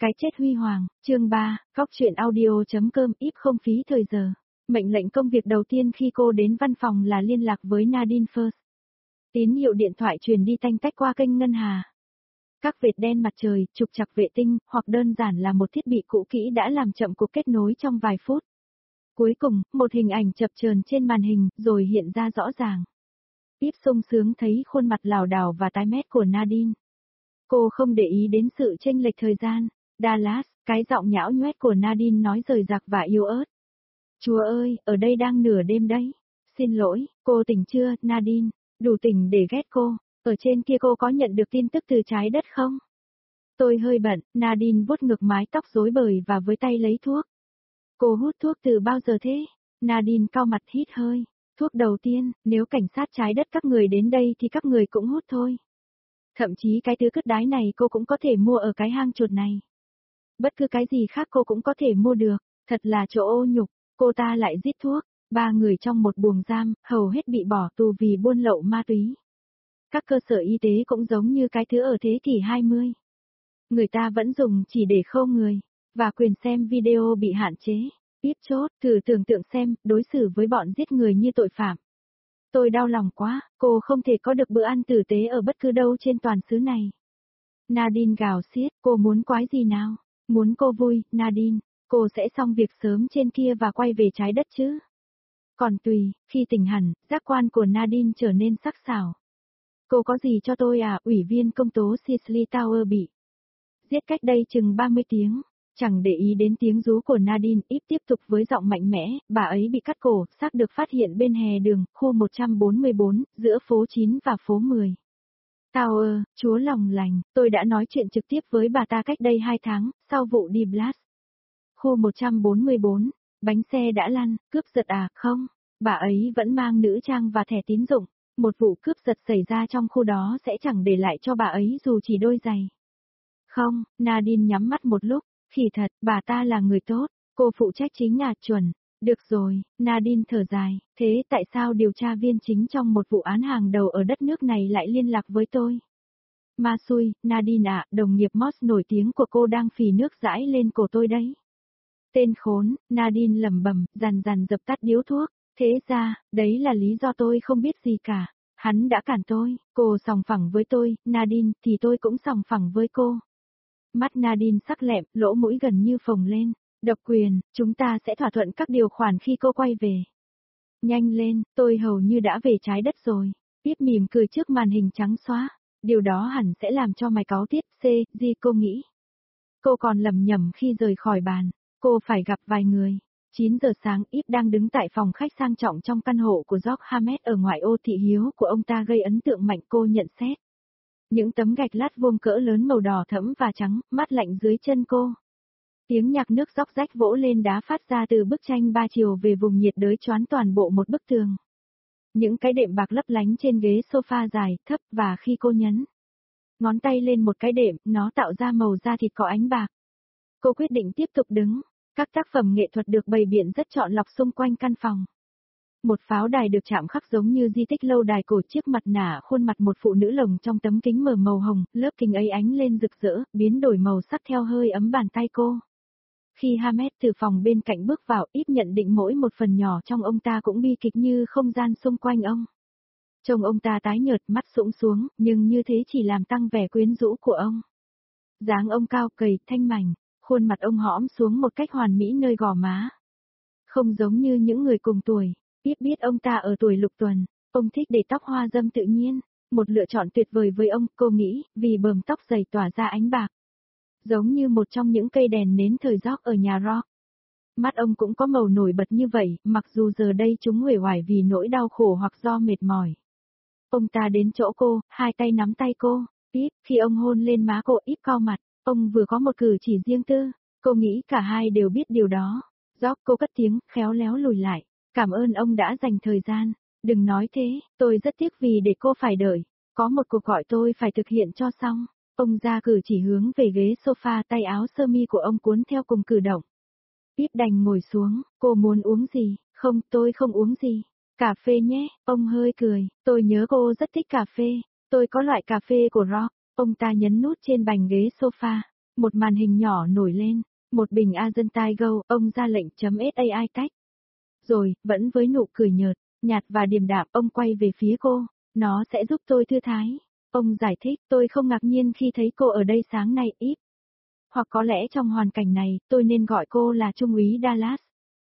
Cái chết huy hoàng, chương 3, góc truyện audio.com íp không phí thời giờ. Mệnh lệnh công việc đầu tiên khi cô đến văn phòng là liên lạc với Nadine First. Tín hiệu điện thoại truyền đi tanh tách qua kênh ngân hà. Các vệt đen mặt trời, trục trặc vệ tinh, hoặc đơn giản là một thiết bị cũ kỹ đã làm chậm cuộc kết nối trong vài phút. Cuối cùng, một hình ảnh chập chờn trên màn hình, rồi hiện ra rõ ràng. Íp sung sướng thấy khuôn mặt lảo đảo và tái mét của Nadine. Cô không để ý đến sự chênh lệch thời gian. Dallas, cái giọng nhão nhoét của Nadine nói rời rạc và yếu ớt. Chúa ơi, ở đây đang nửa đêm đấy. Xin lỗi, cô tỉnh chưa, Nadine? Đủ tỉnh để ghét cô. Ở trên kia cô có nhận được tin tức từ trái đất không? Tôi hơi bận, Nadine vuốt ngược mái tóc rối bời và với tay lấy thuốc. Cô hút thuốc từ bao giờ thế? Nadine cau mặt hít hơi. Thuốc đầu tiên, nếu cảnh sát trái đất các người đến đây thì các người cũng hút thôi. Thậm chí cái thứ cứt đái này cô cũng có thể mua ở cái hang chuột này. Bất cứ cái gì khác cô cũng có thể mua được, thật là chỗ ô nhục, cô ta lại giết thuốc, 3 người trong một buồng giam, hầu hết bị bỏ tù vì buôn lậu ma túy. Các cơ sở y tế cũng giống như cái thứ ở thế kỷ 20. Người ta vẫn dùng chỉ để khâu người, và quyền xem video bị hạn chế. Tiếp chốt, thử tưởng tượng xem, đối xử với bọn giết người như tội phạm. Tôi đau lòng quá, cô không thể có được bữa ăn tử tế ở bất cứ đâu trên toàn xứ này. Nadine gào xiết, cô muốn quái gì nào? Muốn cô vui, Nadine, cô sẽ xong việc sớm trên kia và quay về trái đất chứ? Còn tùy, khi tỉnh hẳn, giác quan của Nadine trở nên sắc sảo. Cô có gì cho tôi à? Ủy viên công tố Cicely Tower bị giết cách đây chừng 30 tiếng. Chẳng để ý đến tiếng rú của Nadine, íp tiếp tục với giọng mạnh mẽ, bà ấy bị cắt cổ, xác được phát hiện bên hè đường, khu 144, giữa phố 9 và phố 10. Tower, chúa lòng lành, tôi đã nói chuyện trực tiếp với bà ta cách đây 2 tháng, sau vụ đi blast. Khu 144, bánh xe đã lăn, cướp giật à, không, bà ấy vẫn mang nữ trang và thẻ tín dụng, một vụ cướp giật xảy ra trong khu đó sẽ chẳng để lại cho bà ấy dù chỉ đôi giày. Không, Nadine nhắm mắt một lúc. Khỉ thật, bà ta là người tốt, cô phụ trách chính chuẩn. Được rồi, Nadine thở dài, thế tại sao điều tra viên chính trong một vụ án hàng đầu ở đất nước này lại liên lạc với tôi? Ma xui, Nadine ạ, đồng nghiệp Moss nổi tiếng của cô đang phì nước dãi lên cổ tôi đấy. Tên khốn, Nadine lẩm bẩm, dằn dập tắt điếu thuốc, thế ra, đấy là lý do tôi không biết gì cả. Hắn đã cản tôi, cô sòng phẳng với tôi, Nadine, thì tôi cũng sòng phẳng với cô. Mắt Nadine sắc lẹm, lỗ mũi gần như phồng lên. Độc quyền, chúng ta sẽ thỏa thuận các điều khoản khi cô quay về. Nhanh lên, tôi hầu như đã về trái đất rồi. Tiếp mỉm cười trước màn hình trắng xóa. Điều đó hẳn sẽ làm cho mày cáu tiết, gì cô nghĩ. Cô còn lầm nhầm khi rời khỏi bàn. Cô phải gặp vài người. 9 giờ sáng, Íp đang đứng tại phòng khách sang trọng trong căn hộ của George Hammett ở ngoại ô thị hiếu của ông ta gây ấn tượng mạnh, cô nhận xét. Những tấm gạch lát vuông cỡ lớn màu đỏ thẫm và trắng, mát lạnh dưới chân cô. Tiếng nhạc nước róc rách vỗ lên đá phát ra từ bức tranh 3 chiều về vùng nhiệt đới choán toàn bộ một bức tường. Những cái đệm bạc lấp lánh trên ghế sofa dài, thấp và khi cô nhấn ngón tay lên một cái đệm, nó tạo ra màu da thịt có ánh bạc. Cô quyết định tiếp tục đứng. Các tác phẩm nghệ thuật được bày biện rất chọn lọc xung quanh căn phòng. Một pháo đài được chạm khắc giống như di tích lâu đài cổ, chiếc mặt nạ khuôn mặt một phụ nữ lồng trong tấm kính mở màu hồng, lớp kính ấy ánh lên rực rỡ, biến đổi màu sắc theo hơi ấm bàn tay cô. Khi Hammett từ phòng bên cạnh bước vào, Íp nhận định mỗi một phần nhỏ trong ông ta cũng bi kịch như không gian xung quanh ông. Trông ông ta tái nhợt, mắt sũng xuống, nhưng như thế chỉ làm tăng vẻ quyến rũ của ông. Dáng ông cao gầy, thanh mảnh, khuôn mặt ông hõm xuống một cách hoàn mỹ nơi gò má. Không giống như những người cùng tuổi. Íp biết ông ta ở tuổi lục tuần, ông thích để tóc hoa râm tự nhiên, một lựa chọn tuyệt vời với ông, cô nghĩ, vì bờm tóc dày tỏa ra ánh bạc. Giống như một trong những cây đèn nến thời rock ở nhà rock. Mắt ông cũng có màu nổi bật như vậy, mặc dù giờ đây chúng uể oải vì nỗi đau khổ hoặc do mệt mỏi. Ông ta đến chỗ cô, hai tay nắm tay cô, Íp, khi ông hôn lên má cô, Íp cau mặt, ông vừa có một cử chỉ riêng tư, cô nghĩ cả hai đều biết điều đó. Rock, cô cất tiếng, khéo léo lùi lại. Cảm ơn ông đã dành thời gian. Đừng nói thế, tôi rất tiếc vì để cô phải đợi. Có một cuộc gọi tôi phải thực hiện cho xong. Ông ra cử chỉ hướng về ghế sofa, tay áo sơ mi của ông cuốn theo cùng cử động. Íp đành ngồi xuống, cô muốn uống gì? Không, tôi không uống gì. Cà phê nhé, ông hơi cười. Tôi nhớ cô rất thích cà phê. Tôi có loại cà phê của Rock. Ông ta nhấn nút trên bành ghế sofa. Một màn hình nhỏ nổi lên, một bình Argentine Gold, ông ra lệnh chấm SAI tách. Rồi, vẫn với nụ cười nhợt, nhạt và điềm đạm, ông quay về phía cô, nó sẽ giúp tôi thư thái. Ông giải thích, tôi không ngạc nhiên khi thấy cô ở đây sáng nay, ít. Hoặc có lẽ trong hoàn cảnh này, tôi nên gọi cô là Trung úy Dallas.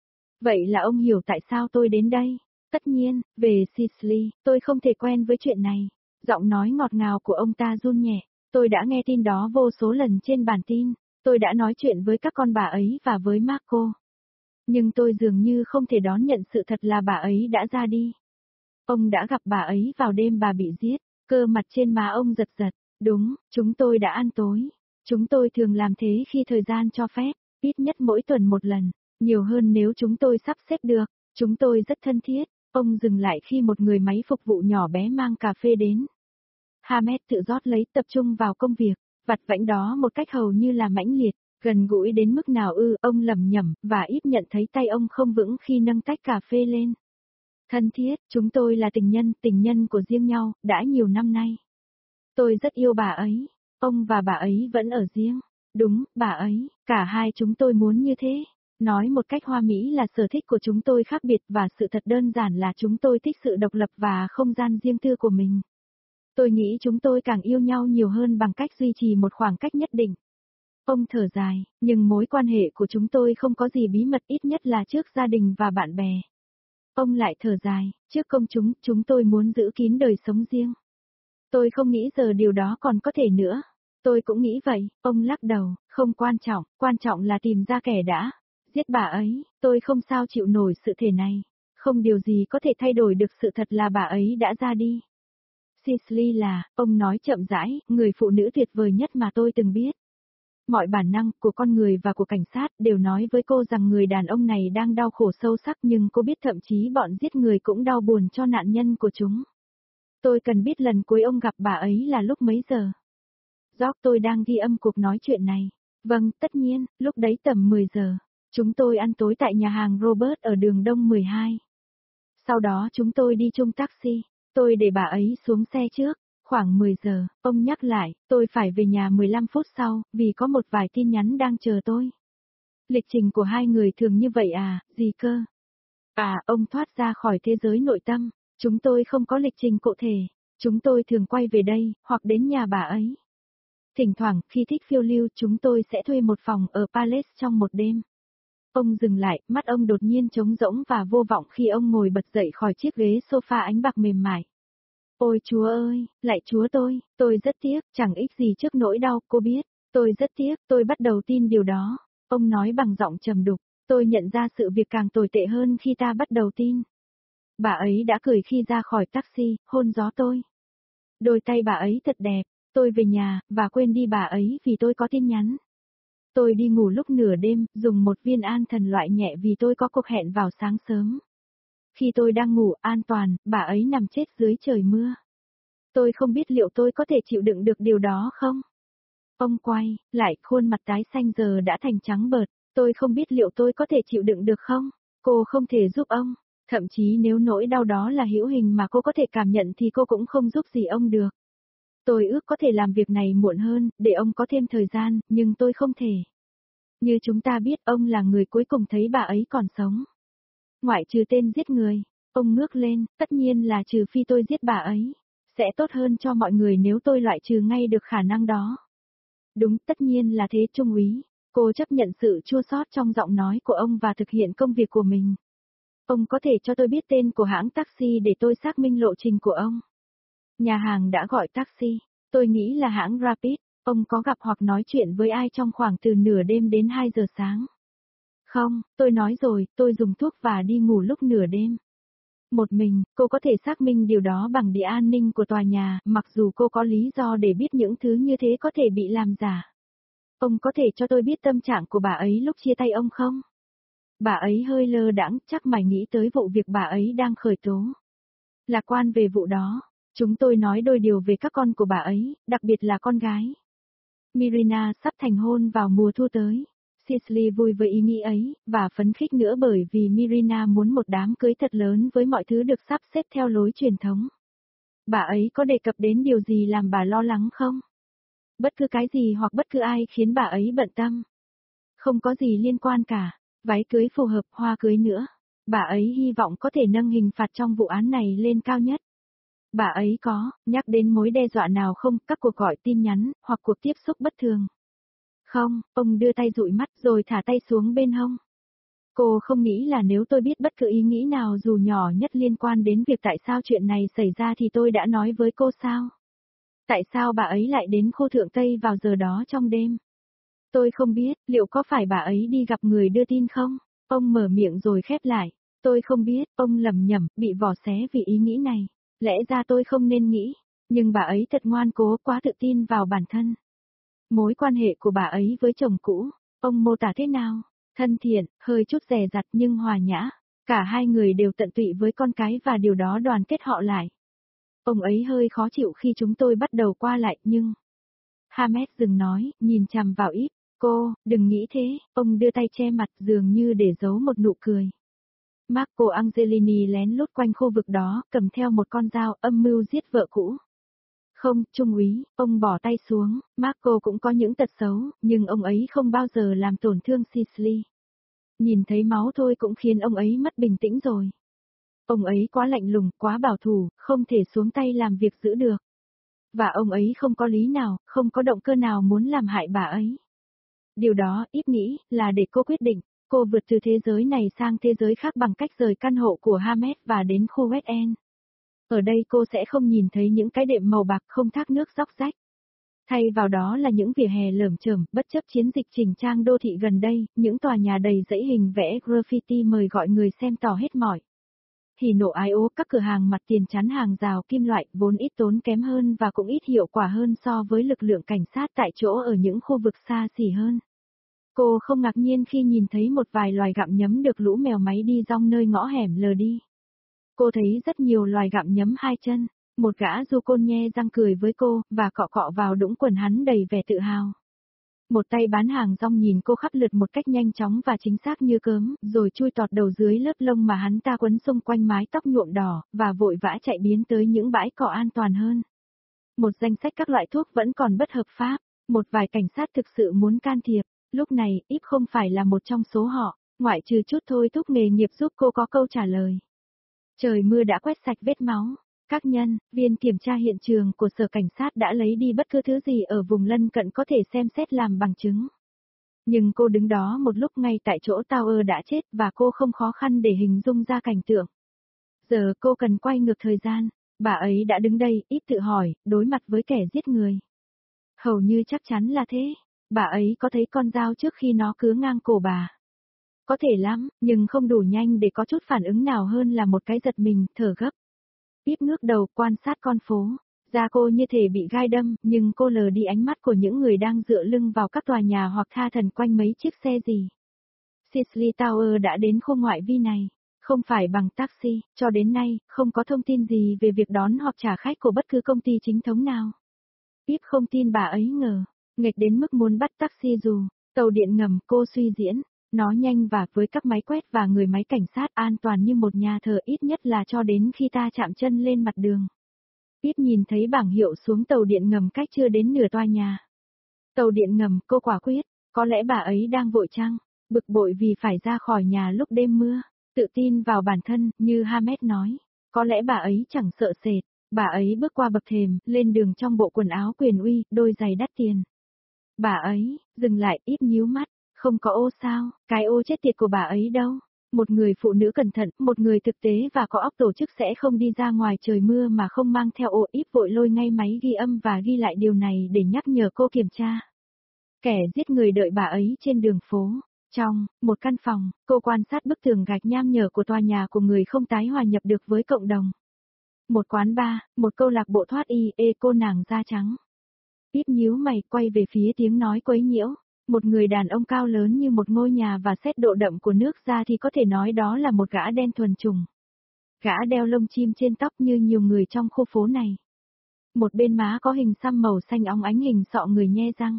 Vậy là ông hiểu tại sao tôi đến đây. Tất nhiên, về Sicily, tôi không thể quen với chuyện này. Giọng nói ngọt ngào của ông ta run nhẹ. Tôi đã nghe tin đó vô số lần trên bản tin. Tôi đã nói chuyện với các con bà ấy và với Marco. Nhưng tôi dường như không thể đón nhận sự thật là bà ấy đã ra đi. Ông đã gặp bà ấy vào đêm bà bị giết. Cơ mặt trên má ông giật giật. Đúng, chúng tôi đã ăn tối. Chúng tôi thường làm thế khi thời gian cho phép, ít nhất mỗi tuần một lần, nhiều hơn nếu chúng tôi sắp xếp được. Chúng tôi rất thân thiết. Ông dừng lại khi một người máy phục vụ nhỏ bé mang cà phê đến. Hamed tự rót lấy, tập trung vào công việc, vặt vãnh đó một cách hầu như là mãnh liệt, gần gũi đến mức nào ông lẩm nhẩm, và ít nhận thấy tay ông không vững khi nâng tách cà phê lên. Thân thiết, chúng tôi là tình nhân của riêng nhau, đã nhiều năm nay. Tôi rất yêu bà ấy, ông và bà ấy vẫn ở riêng. Đúng, bà ấy, cả hai chúng tôi muốn như thế. Nói một cách hoa mỹ là sở thích của chúng tôi khác biệt và sự thật đơn giản là chúng tôi thích sự độc lập và không gian riêng tư của mình. Tôi nghĩ chúng tôi càng yêu nhau nhiều hơn bằng cách duy trì một khoảng cách nhất định. Ông thở dài, nhưng mối quan hệ của chúng tôi không có gì bí mật, ít nhất là trước gia đình và bạn bè. Ông lại thở dài, trước công chúng tôi muốn giữ kín đời sống riêng. Tôi không nghĩ giờ điều đó còn có thể nữa. Tôi cũng nghĩ vậy, ông lắc đầu, không quan trọng là tìm ra kẻ đã giết bà ấy, tôi không sao chịu nổi sự thể này. Không điều gì có thể thay đổi được sự thật là bà ấy đã ra đi. Sicily là, ông nói chậm rãi, người phụ nữ tuyệt vời nhất mà tôi từng biết. Mọi bản năng của con người và của cảnh sát đều nói với cô rằng người đàn ông này đang đau khổ sâu sắc, nhưng cô biết thậm chí bọn giết người cũng đau buồn cho nạn nhân của chúng. Tôi cần biết lần cuối ông gặp bà ấy là lúc mấy giờ. George, tôi đang ghi âm cuộc nói chuyện này. Vâng, tất nhiên, lúc đấy tầm 10 giờ. Chúng tôi ăn tối tại nhà hàng Robert ở đường Đông 12. Sau đó chúng tôi đi chung taxi. Tôi để bà ấy xuống xe trước. Khoảng 10 giờ, ông nhắc lại, tôi phải về nhà 15 phút sau, vì có một vài tin nhắn đang chờ tôi. Lịch trình của hai người thường như vậy à, gì cơ? À, ông thoát ra khỏi thế giới nội tâm. Chúng tôi không có lịch trình cụ thể. Chúng tôi thường quay về đây, hoặc đến nhà bà ấy. Thỉnh thoảng, khi thích phiêu lưu, chúng tôi sẽ thuê một phòng ở Palace trong một đêm. Ông dừng lại, mắt ông đột nhiên trống rỗng và vô vọng khi ông ngồi bật dậy khỏi chiếc ghế sofa ánh bạc mềm mại. Ôi Chúa ơi, lạy Chúa tôi rất tiếc, chẳng ích gì trước nỗi đau, cô biết. Tôi rất tiếc, tôi bắt đầu tin điều đó. Ông nói bằng giọng trầm đục, tôi nhận ra sự việc càng tồi tệ hơn khi ta bắt đầu tin. Bà ấy đã cười khi ra khỏi taxi, hôn gió tôi. Đôi tay bà ấy thật đẹp. Tôi về nhà, và quên đi bà ấy vì tôi có tin nhắn. Tôi đi ngủ lúc nửa đêm, dùng một viên an thần loại nhẹ vì tôi có cuộc hẹn vào sáng sớm. Khi tôi đang ngủ an toàn, bà ấy nằm chết dưới trời mưa. Tôi không biết liệu tôi có thể chịu đựng được điều đó không? Ông quay lại, khuôn mặt tái xanh giờ đã thành trắng bợt. Tôi không biết liệu tôi có thể chịu đựng được không? Cô không thể giúp ông. Thậm chí nếu nỗi đau đó là hữu hình mà cô có thể cảm nhận thì cô cũng không giúp gì ông được. Tôi ước có thể làm việc này muộn hơn, để ông có thêm thời gian, nhưng tôi không thể. Như chúng ta biết, ông là người cuối cùng thấy bà ấy còn sống. Ngoại trừ tên giết người, ông ngước lên, tất nhiên là trừ phi tôi giết bà ấy. Sẽ tốt hơn cho mọi người nếu tôi loại trừ ngay được khả năng đó. Đúng, tất nhiên là thế, Trung úy. Cô chấp nhận sự chua xót trong giọng nói của ông và thực hiện công việc của mình. Ông có thể cho tôi biết tên của hãng taxi để tôi xác minh lộ trình của ông. Nhà hàng đã gọi taxi. Tôi nghĩ là hãng Rapid. Ông có gặp hoặc nói chuyện với ai trong khoảng từ nửa đêm đến 2 giờ sáng? Không, tôi nói rồi, tôi dùng thuốc và đi ngủ lúc nửa đêm. Một mình, cô có thể xác minh điều đó bằng đĩa an ninh của tòa nhà, mặc dù cô có lý do để biết những thứ như thế có thể bị làm giả. Ông có thể cho tôi biết tâm trạng của bà ấy lúc chia tay ông không? Bà ấy hơi lơ đãng, chắc mày nghĩ tới vụ việc bà ấy đang khởi tố. Lạc quan về vụ đó. Chúng tôi nói đôi điều về các con của bà ấy, đặc biệt là con gái. Mirina sắp thành hôn vào mùa thu tới. Sicily vui với ý nghĩ ấy, và phấn khích nữa bởi vì Mirina muốn một đám cưới thật lớn với mọi thứ được sắp xếp theo lối truyền thống. Bà ấy có đề cập đến điều gì làm bà lo lắng không? Bất cứ cái gì hoặc bất cứ ai khiến bà ấy bận tâm. Không có gì liên quan cả. Váy cưới phù hợp, hoa cưới nữa. Bà ấy hy vọng có thể nâng hình phạt trong vụ án này lên cao nhất. Bà ấy có nhắc đến mối đe dọa nào không, các cuộc gọi tin nhắn, hoặc cuộc tiếp xúc bất thường? Không, ông đưa tay dụi mắt rồi thả tay xuống bên hông. Cô không nghĩ là nếu tôi biết bất cứ ý nghĩ nào dù nhỏ nhất liên quan đến việc tại sao chuyện này xảy ra thì tôi đã nói với cô sao? Tại sao bà ấy lại đến khu thượng Tây vào giờ đó trong đêm? Tôi không biết, liệu có phải bà ấy đi gặp người đưa tin không? Ông mở miệng rồi khép lại. Tôi không biết, ông lẩm nhẩm, bị vò xé vì ý nghĩ này. Lẽ ra tôi không nên nghĩ, nhưng bà ấy thật ngoan cố, quá tự tin vào bản thân. Mối quan hệ của bà ấy với chồng cũ, ông mô tả thế nào? Thân thiện, hơi chút dè dặt nhưng hòa nhã. Cả hai người đều tận tụy với con cái và điều đó đoàn kết họ lại. Ông ấy hơi khó chịu khi chúng tôi bắt đầu qua lại nhưng... Hamed dừng nói, nhìn chằm vào Ít. Cô, đừng nghĩ thế, ông đưa tay che mặt dường như để giấu một nụ cười. Marco Angelini lén lút quanh khu vực đó, cầm theo một con dao, âm mưu giết vợ cũ. Không, trung úy, ông bỏ tay xuống, Marco cũng có những tật xấu, nhưng ông ấy không bao giờ làm tổn thương Sicily. Nhìn thấy máu thôi cũng khiến ông ấy mất bình tĩnh rồi. Ông ấy quá lạnh lùng, quá bảo thủ, không thể xuống tay làm việc giữ được. Và ông ấy không có lý nào, không có động cơ nào muốn làm hại bà ấy. Điều đó, ít nghĩ, là để cô quyết định. Cô vượt từ thế giới này sang thế giới khác bằng cách rời căn hộ của Hamed và đến khu West End. Ở đây cô sẽ không nhìn thấy những cái đệm màu bạc không thác nước róc rách. Thay vào đó là những vỉa hè lởm chởm, bất chấp chiến dịch chỉnh trang đô thị gần đây, những tòa nhà đầy dãy hình vẽ graffiti mời gọi người xem tỏ hết mỏi. Thì nộ ái ố, các cửa hàng mặt tiền chắn hàng rào kim loại vốn ít tốn kém hơn và cũng ít hiệu quả hơn so với lực lượng cảnh sát tại chỗ ở những khu vực xa xỉ hơn. Cô không ngạc nhiên khi nhìn thấy một vài loài gặm nhấm được lũ mèo máy đi dong nơi ngõ hẻm lờ đi. Cô thấy rất nhiều loài gặm nhấm hai chân, một gã du côn nhe răng cười với cô, và cọ cọ vào đũng quần hắn đầy vẻ tự hào. Một tay bán hàng rong nhìn cô khắp lượt một cách nhanh chóng và chính xác như cớm, rồi chui tọt đầu dưới lớp lông mà hắn ta quấn xung quanh mái tóc nhuộm đỏ, và vội vã chạy biến tới những bãi cỏ an toàn hơn. Một danh sách các loại thuốc vẫn còn bất hợp pháp, một vài cảnh sát thực sự muốn can thiệp, lúc này, Íp không phải là một trong số họ, ngoại trừ chút thôi thúc nghề nghiệp giúp cô có câu trả lời. Trời mưa đã quét sạch vết máu. Các nhân viên kiểm tra hiện trường của sở cảnh sát đã lấy đi bất cứ thứ gì ở vùng lân cận có thể xem xét làm bằng chứng. Nhưng cô đứng đó một lúc ngay tại chỗ Tower đã chết và cô không khó khăn để hình dung ra cảnh tượng. Giờ cô cần quay ngược thời gian, bà ấy đã đứng đây, Ít tự hỏi, đối mặt với kẻ giết người. Hầu như chắc chắn là thế, bà ấy có thấy con dao trước khi nó cứa ngang cổ bà. Có thể lắm, nhưng không đủ nhanh để có chút phản ứng nào hơn là một cái giật mình, thở gấp. Tiếp ngước đầu quan sát con phố, da cô như thể bị gai đâm, nhưng cô lờ đi ánh mắt của những người đang dựa lưng vào các tòa nhà hoặc tha thần quanh mấy chiếc xe gì. Sicily Tower đã đến khu ngoại vi này, không phải bằng taxi, cho đến nay, không có thông tin gì về việc đón hoặc trả khách của bất cứ công ty chính thống nào. Tiếp không tin bà ấy ngờ, nghịch đến mức muốn bắt taxi dù, tàu điện ngầm cô suy diễn. Nó nhanh và với các máy quét và người máy cảnh sát an toàn như một nhà thờ ít nhất là cho đến khi ta chạm chân lên mặt đường. Ít nhìn thấy bảng hiệu xuống tàu điện ngầm cách chưa đến nửa tòa nhà. Tàu điện ngầm, cô quả quyết, có lẽ bà ấy đang vội chăng, bực bội vì phải ra khỏi nhà lúc đêm mưa, tự tin vào bản thân, như Hamed nói. Có lẽ bà ấy chẳng sợ sệt, bà ấy bước qua bậc thềm, lên đường trong bộ quần áo quyền uy, đôi giày đắt tiền. Bà ấy, dừng lại, Ít nhíu mắt. Không có ô sao, cái ô chết tiệt của bà ấy đâu. Một người phụ nữ cẩn thận, một người thực tế và có óc tổ chức sẽ không đi ra ngoài trời mưa mà không mang theo ô. Ít vội lôi ngay máy ghi âm và ghi lại điều này để nhắc nhở cô kiểm tra. Kẻ giết người đợi bà ấy trên đường phố. Trong một căn phòng, cô quan sát bức tường gạch nham nhở của tòa nhà của người không tái hòa nhập được với cộng đồng. Một quán bar, một câu lạc bộ thoát y, cô nàng da trắng. Ít nhíu mày quay về phía tiếng nói quấy nhiễu. Một người đàn ông cao lớn như một ngôi nhà và xét độ đậm của nước ra thì có thể nói đó là một gã đen thuần chủng. Gã đeo lông chim trên tóc như nhiều người trong khu phố này. Một bên má có hình xăm màu xanh óng ánh hình sọ người nhe răng.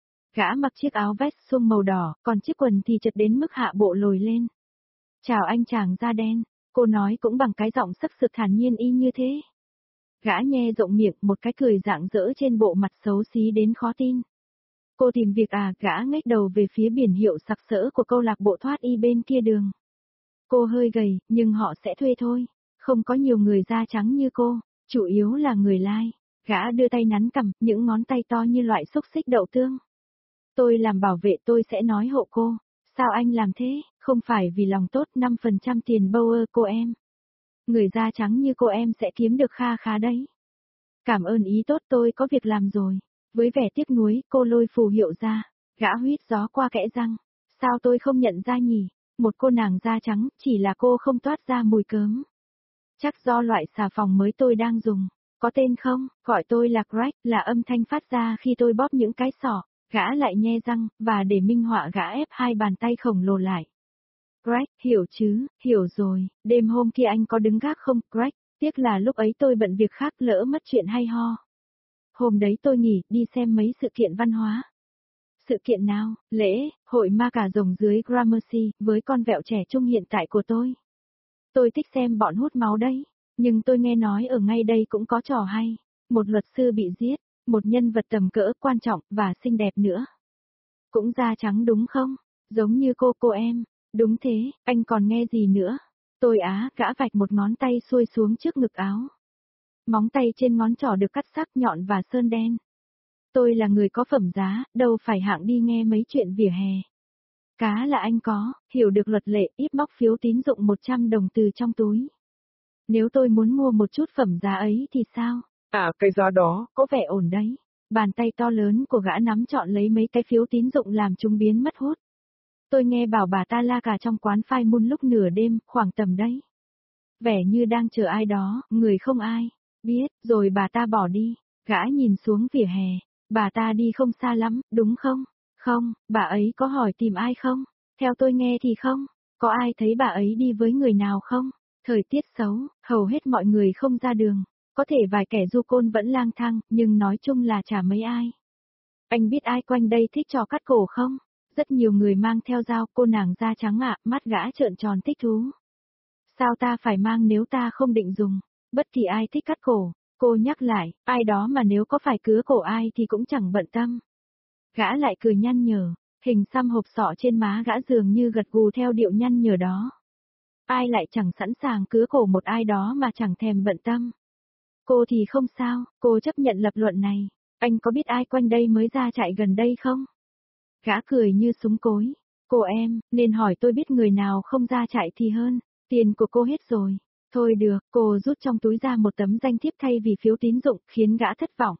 Gã mặc chiếc áo vest suông màu đỏ, còn chiếc quần thì chật đến mức hạ bộ lồi lên. Chào anh chàng da đen, cô nói cũng bằng cái giọng sắc sực thản nhiên y như thế. Gã nhe rộng miệng, một cái cười rạng rỡ trên bộ mặt xấu xí đến khó tin. Cô tìm việc à? Gã ngách đầu về phía biển hiệu sặc sỡ của câu lạc bộ thoát y bên kia đường. Cô hơi gầy, nhưng họ sẽ thuê thôi. Không có nhiều người da trắng như cô, chủ yếu là người lai. Gã đưa tay nắn cằm, những ngón tay to như loại xúc xích đậu tương. Tôi làm bảo vệ, tôi sẽ nói hộ cô. Sao anh làm thế? Không phải vì lòng tốt, 5% tiền Bauer cô em. Người da trắng như cô em sẽ kiếm được kha khá đấy. Cảm ơn ý tốt, tôi có việc làm rồi. Với vẻ tiếc nuối, cô lôi phù hiệu ra. Gã huýt gió qua kẽ răng. Sao tôi không nhận ra nhỉ? Một cô nàng da trắng, chỉ là cô không toát ra mùi cớm. Chắc do loại xà phòng mới tôi đang dùng. Có tên không? Gọi tôi là Greg, là âm thanh phát ra khi tôi bóp những cái sọ. Gã lại nhe răng, và để minh họa gã ép hai bàn tay khổng lồ lại. Greg, hiểu chứ, hiểu rồi, đêm hôm kia anh có đứng gác không, Greg? Tiếc là lúc ấy tôi bận việc khác, lỡ mất chuyện hay ho. Hôm đấy tôi nghỉ, đi xem mấy sự kiện văn hóa. Sự kiện nào? Lễ, hội ma cà rồng dưới Gramercy, với con vẹo trẻ trung hiện tại của tôi. Tôi thích xem bọn hút máu đấy, nhưng tôi nghe nói ở ngay đây cũng có trò hay. Một luật sư bị giết, một nhân vật tầm cỡ quan trọng và xinh đẹp nữa. Cũng da trắng đúng không? Giống như cô em. Đúng thế, anh còn nghe gì nữa? Tôi gã vạch một ngón tay xuôi xuống trước ngực áo. Móng tay trên ngón trỏ được cắt sắc nhọn và sơn đen. Tôi là người có phẩm giá, đâu phải hạng đi nghe mấy chuyện vỉa hè. Cá là anh có, hiểu được luật lệ, ít móc phiếu tín dụng 100 đồng từ trong túi. Nếu tôi muốn mua một chút phẩm giá ấy thì sao? Cái giá đó, có vẻ ổn đấy. Bàn tay to lớn của gã nắm trọn lấy mấy cái phiếu tín dụng làm chúng biến mất hút. Tôi nghe bảo bà ta la cà trong quán phai mun lúc nửa đêm, khoảng tầm đấy. Vẻ như đang chờ ai đó, người không ai biết, rồi bà ta bỏ đi. Gã nhìn xuống vỉa hè. Bà ta đi không xa lắm, đúng không? Không, bà ấy có hỏi tìm ai không? Theo tôi nghe thì không. Có ai thấy bà ấy đi với người nào không? Thời tiết xấu, hầu hết mọi người không ra đường. Có thể vài kẻ du côn vẫn lang thang, nhưng nói chung là chả mấy ai. Anh biết ai quanh đây thích trò cắt cổ không? Rất nhiều người mang theo dao, cô nàng da trắng mắt gã trợn tròn thích thú. Sao ta phải mang nếu ta không định dùng? Bất kỳ ai thích cắt cổ, cô nhắc lại, ai đó mà nếu có phải cứa cổ ai thì cũng chẳng bận tâm. Gã lại cười nhăn nhở, hình xăm hộp sọ trên má gã dường như gật gù theo điệu nhăn nhở đó. Ai lại chẳng sẵn sàng cứa cổ một ai đó mà chẳng thèm bận tâm. Cô thì không sao, cô chấp nhận lập luận này. Anh có biết ai quanh đây mới ra trại gần đây không? Gã cười như súng cối. Cô em, nên hỏi tôi biết người nào không ra trại thì hơn. Tiền của cô hết rồi. Thôi được, cô rút trong túi ra một tấm danh thiếp thay vì phiếu tín dụng, khiến gã thất vọng.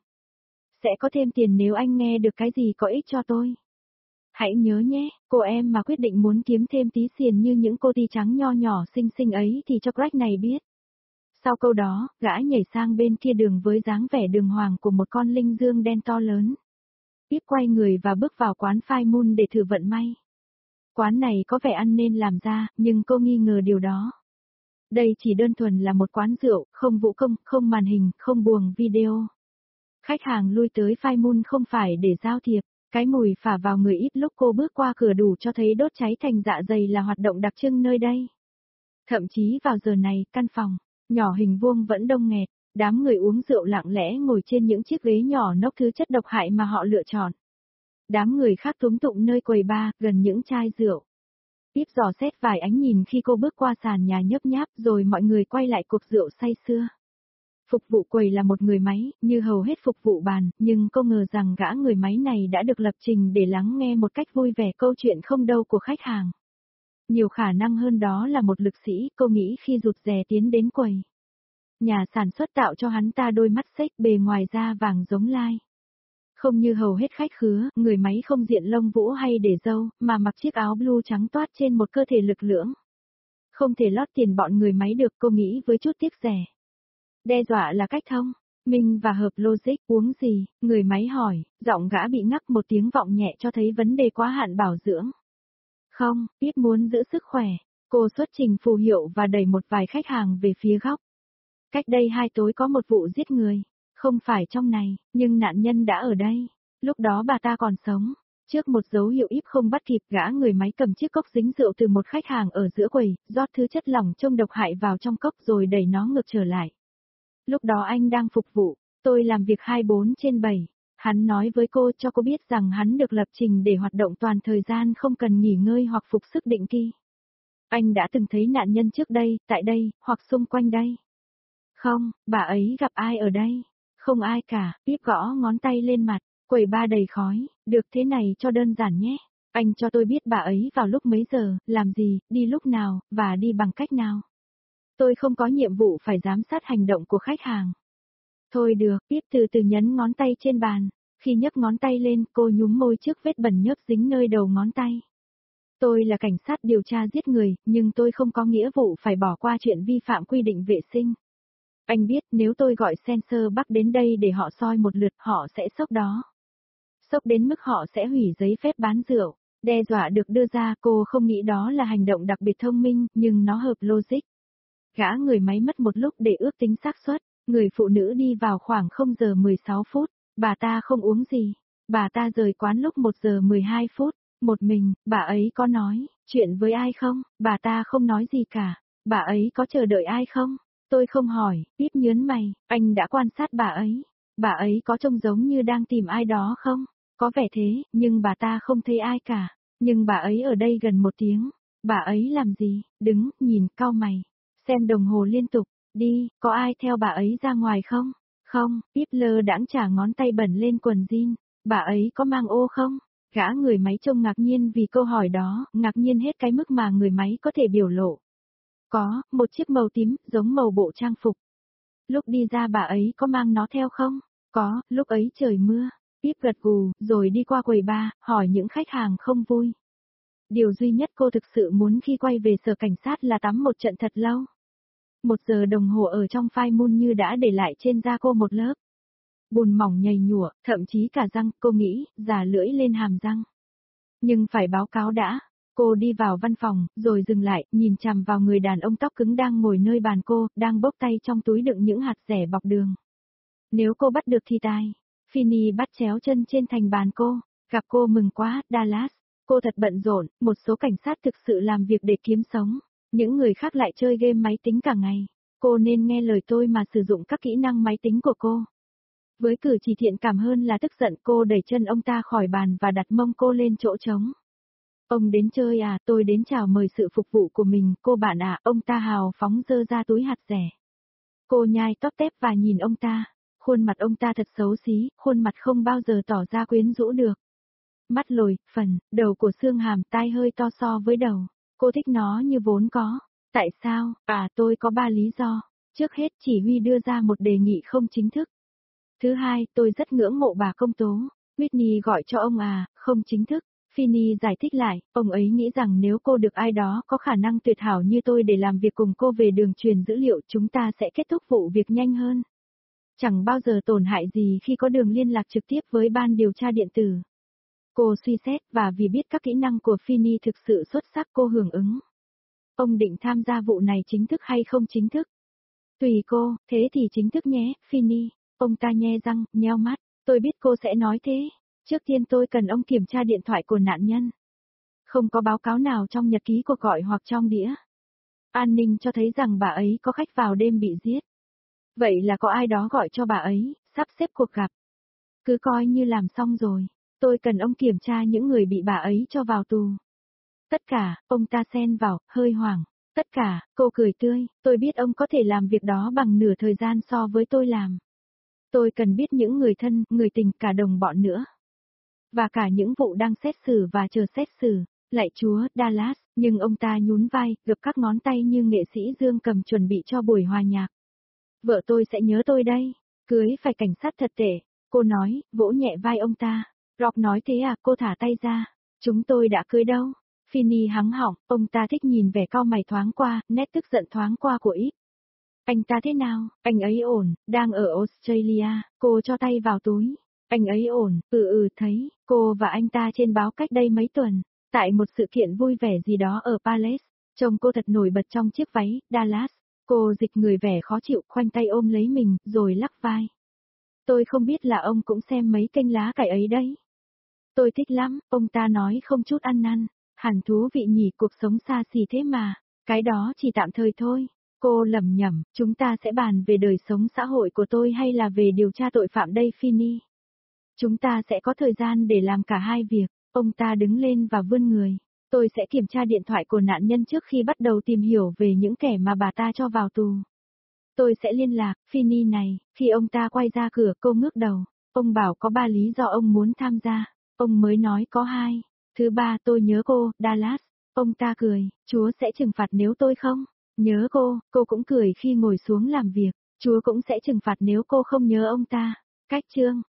Sẽ có thêm tiền nếu anh nghe được cái gì có ích cho tôi. Hãy nhớ nhé, cô em mà quyết định muốn kiếm thêm tí xiền như những cô tí trắng nho nhỏ xinh xinh ấy thì cho Greg này biết. Sau câu đó, gã nhảy sang bên kia đường với dáng vẻ đường hoàng của một con linh dương đen to lớn. Tiếp quay người và bước vào quán phai mun để thử vận may. Quán này có vẻ ăn nên làm ra, nhưng cô nghi ngờ điều đó. Đây chỉ đơn thuần là một quán rượu, không vũ công, không màn hình, không buồng video. Khách hàng lui tới phai mun không phải để giao thiệp, cái mùi phả vào người ít lúc cô bước qua cửa đủ cho thấy đốt cháy thành dạ dày là hoạt động đặc trưng nơi đây. Thậm chí vào giờ này, căn phòng nhỏ hình vuông vẫn đông nghẹt, đám người uống rượu lặng lẽ ngồi trên những chiếc ghế nhỏ nốc thứ chất độc hại mà họ lựa chọn. Đám người khác túm tụng nơi quầy bar, gần những chai rượu. Tiếp dò xét vài ánh nhìn khi cô bước qua sàn nhà nhấp nháp rồi mọi người quay lại cuộc rượu say sưa. Phục vụ quầy là một người máy, như hầu hết phục vụ bàn, nhưng cô ngờ rằng gã người máy này đã được lập trình để lắng nghe một cách vui vẻ câu chuyện không đâu của khách hàng. Nhiều khả năng hơn đó là một lực sĩ, cô nghĩ khi rụt rè tiến đến quầy. Nhà sản xuất tạo cho hắn ta đôi mắt xếch bề ngoài da vàng giống lai. Không như hầu hết khách khứa, người máy không diện lông vũ hay để râu, mà mặc chiếc áo blue trắng toát trên một cơ thể lực lưỡng. Không thể lót tiền bọn người máy được, cô nghĩ với chút tiếc rẻ. Đe dọa là cách thông minh và hợp logic. Uống gì? Người máy hỏi, giọng gã bị ngắt một tiếng vọng nhẹ cho thấy vấn đề quá hạn bảo dưỡng. Không, biết muốn giữ sức khỏe. Cô xuất trình phù hiệu và đẩy một vài khách hàng về phía góc. Cách đây 2 tối có một vụ giết người. Không phải trong này, nhưng nạn nhân đã ở đây. Lúc đó bà ta còn sống. Trước một dấu hiệu íp không bắt kịp, gã người máy cầm chiếc cốc dính rượu từ một khách hàng ở giữa quầy, rót thứ chất lỏng trông độc hại vào trong cốc rồi đẩy nó ngược trở lại. Lúc đó anh đang phục vụ, tôi làm việc 24/7. Hắn nói với cô cho cô biết rằng hắn được lập trình để hoạt động toàn thời gian không cần nghỉ ngơi hoặc phục sức định kỳ. Anh đã từng thấy nạn nhân trước đây, tại đây, hoặc xung quanh đây. Không, bà ấy gặp ai ở đây? Không ai cả, Pip gõ ngón tay lên mặt, quầy ba đầy khói, được thế này cho đơn giản nhé. Anh cho tôi biết bà ấy vào lúc mấy giờ, làm gì, đi lúc nào, và đi bằng cách nào. Tôi không có nhiệm vụ phải giám sát hành động của khách hàng. Thôi được, Pip từ từ nhấn ngón tay trên bàn. Khi nhấc ngón tay lên, cô nhúm môi trước vết bẩn nhớp dính nơi đầu ngón tay. Tôi là cảnh sát điều tra giết người, nhưng tôi không có nghĩa vụ phải bỏ qua chuyện vi phạm quy định vệ sinh. Anh biết nếu tôi gọi Sensor Bắc đến đây để họ soi một lượt, họ sẽ sốc đó. Sốc đến mức họ sẽ hủy giấy phép bán rượu. Đe dọa được đưa ra, cô không nghĩ đó là hành động đặc biệt thông minh, nhưng nó hợp logic. Gã người máy mất một lúc để ước tính xác suất. Người phụ nữ đi vào khoảng 0 giờ 16 phút. Bà ta không uống gì. Bà ta rời quán lúc 1 giờ 12 phút. Một mình, bà ấy có nói chuyện với ai không? Bà ta không nói gì cả. Bà ấy có chờ đợi ai không? Tôi không hỏi, Pip nhớn mày, anh đã quan sát bà ấy. Bà ấy có trông giống như đang tìm ai đó không? Có vẻ thế, nhưng bà ta không thấy ai cả. Nhưng bà ấy ở đây gần 1 tiếng. Bà ấy làm gì? Đứng, nhìn, cau mày. Xem đồng hồ liên tục. Đi, có ai theo bà ấy ra ngoài không? Không, Pip lơ đãng trả ngón tay bẩn lên quần jean. Bà ấy có mang ô không? Gã người máy trông ngạc nhiên vì câu hỏi đó, ngạc nhiên hết cái mức mà người máy có thể biểu lộ. Có, một chiếc màu tím, giống màu bộ trang phục. Lúc đi ra bà ấy có mang nó theo không? Có, lúc ấy trời mưa. Pip gật gù, rồi đi qua quầy bar, hỏi những khách hàng không vui. Điều duy nhất cô thực sự muốn khi quay về sở cảnh sát là tắm một trận thật lâu. 1 giờ đồng hồ ở trong phai mun như đã để lại trên da cô một lớp bùn mỏng nhầy nhụa, thậm chí cả răng, cô nghĩ, già lưỡi lên hàm răng. Nhưng phải báo cáo đã. Cô đi vào văn phòng, rồi dừng lại, nhìn chằm vào người đàn ông tóc cứng đang ngồi nơi bàn cô, đang bốc tay trong túi đựng những hạt dẻ bọc đường. Nếu cô bắt được thì tài. Finney bắt chéo chân trên thành bàn cô. Gặp cô mừng quá, Dallas. Cô thật bận rộn, một số cảnh sát thực sự làm việc để kiếm sống. Những người khác lại chơi game máy tính cả ngày. Cô nên nghe lời tôi mà sử dụng các kỹ năng máy tính của cô. Với cử chỉ thiện cảm hơn là tức giận, cô đẩy chân ông ta khỏi bàn và đặt mông cô lên chỗ trống. Ông đến chơi à, tôi đến chào mời sự phục vụ của mình, cô bạn à, ông ta hào phóng giơ ra túi hạt dẻ. Cô nhai tóp tép và nhìn ông ta. Khuôn mặt ông ta thật xấu xí, khuôn mặt không bao giờ tỏ ra quyến rũ được. Mắt lồi, phần, đầu của xương hàm, tai hơi to so với đầu. Cô thích nó như vốn có. Tại sao? À, tôi có 3 lý do. Trước hết, chỉ huy đưa ra một đề nghị không chính thức. Thứ hai, tôi rất ngưỡng mộ bà công tố. Whitney gọi cho ông à, không chính thức. Finney giải thích lại, ông ấy nghĩ rằng nếu cô được ai đó có khả năng tuyệt hảo như tôi để làm việc cùng cô về đường truyền dữ liệu, chúng ta sẽ kết thúc vụ việc nhanh hơn. Chẳng bao giờ tổn hại gì khi có đường liên lạc trực tiếp với ban điều tra điện tử. Cô suy xét, và vì biết các kỹ năng của Finney thực sự xuất sắc, cô hưởng ứng. Ông định tham gia vụ này chính thức hay không chính thức? Tùy cô, thế thì chính thức nhé, Finney. Ông ta nhe răng, nheo mắt. Tôi biết cô sẽ nói thế. Trước tiên tôi cần ông kiểm tra điện thoại của nạn nhân. Không có báo cáo nào trong nhật ký cuộc gọi hoặc trong đĩa an ninh cho thấy rằng bà ấy có khách vào đêm bị giết. Vậy là có ai đó gọi cho bà ấy, sắp xếp cuộc gặp. Cứ coi như làm xong rồi. Tôi cần ông kiểm tra những người bị bà ấy cho vào tù. Tất cả, ông ta xen vào, hơi hoảng. Tất cả, cô cười tươi, tôi biết ông có thể làm việc đó bằng nửa thời gian so với tôi làm. Tôi cần biết những người thân, người tình, cả đồng bọn nữa. Và cả những vụ đang xét xử và chờ xét xử. Lạy Chúa, Dallas, nhưng ông ta nhún vai, gập các ngón tay như nghệ sĩ Dương Cầm chuẩn bị cho buổi hòa nhạc. Vợ tôi sẽ nhớ tôi đây. Cưới phải cảnh sát thật tệ. Cô nói, vỗ nhẹ vai ông ta. Rock nói thế à, cô thả tay ra. Chúng tôi đã cưới đâu. Finney hắng họng, ông ta thích nhìn vẻ cau mày thoáng qua, nét tức giận thoáng qua của Ít. Anh ta thế nào? Anh ấy ổn, đang ở Australia. Cô cho tay vào túi. Anh ấy ổn, thấy, cô và anh ta trên báo cách đây mấy tuần. Tại một sự kiện vui vẻ gì đó ở Palace. Trông cô thật nổi bật trong chiếc váy, Dallas. Cô dịch người vẻ khó chịu, khoanh tay ôm lấy mình, rồi lắc vai. Tôi không biết là ông cũng xem mấy kênh lá cải ấy đấy. Tôi thích lắm, ông ta nói không chút ăn năn. Hẳn thú vị nhỉ, cuộc sống xa xỉ thế mà. Cái đó chỉ tạm thời thôi. Cô lẩm nhẩm, chúng ta sẽ bàn về đời sống xã hội của tôi hay là về điều tra tội phạm đây Finney? Chúng ta sẽ có thời gian để làm cả hai việc. Ông ta đứng lên và vươn người. Tôi sẽ kiểm tra điện thoại của nạn nhân trước khi bắt đầu tìm hiểu về những kẻ mà bà ta cho vào tù. Tôi sẽ liên lạc, Finney này. Khi ông ta quay ra cửa, cô ngước đầu. Ông bảo có 3 lý do ông muốn tham gia. Ông mới nói có 2. Thứ ba, tôi nhớ cô, Dallas. Ông ta cười, Chúa sẽ trừng phạt nếu tôi không. Nhớ cô cũng cười khi ngồi xuống làm việc. Chúa cũng sẽ trừng phạt nếu cô không nhớ ông ta. Cách chương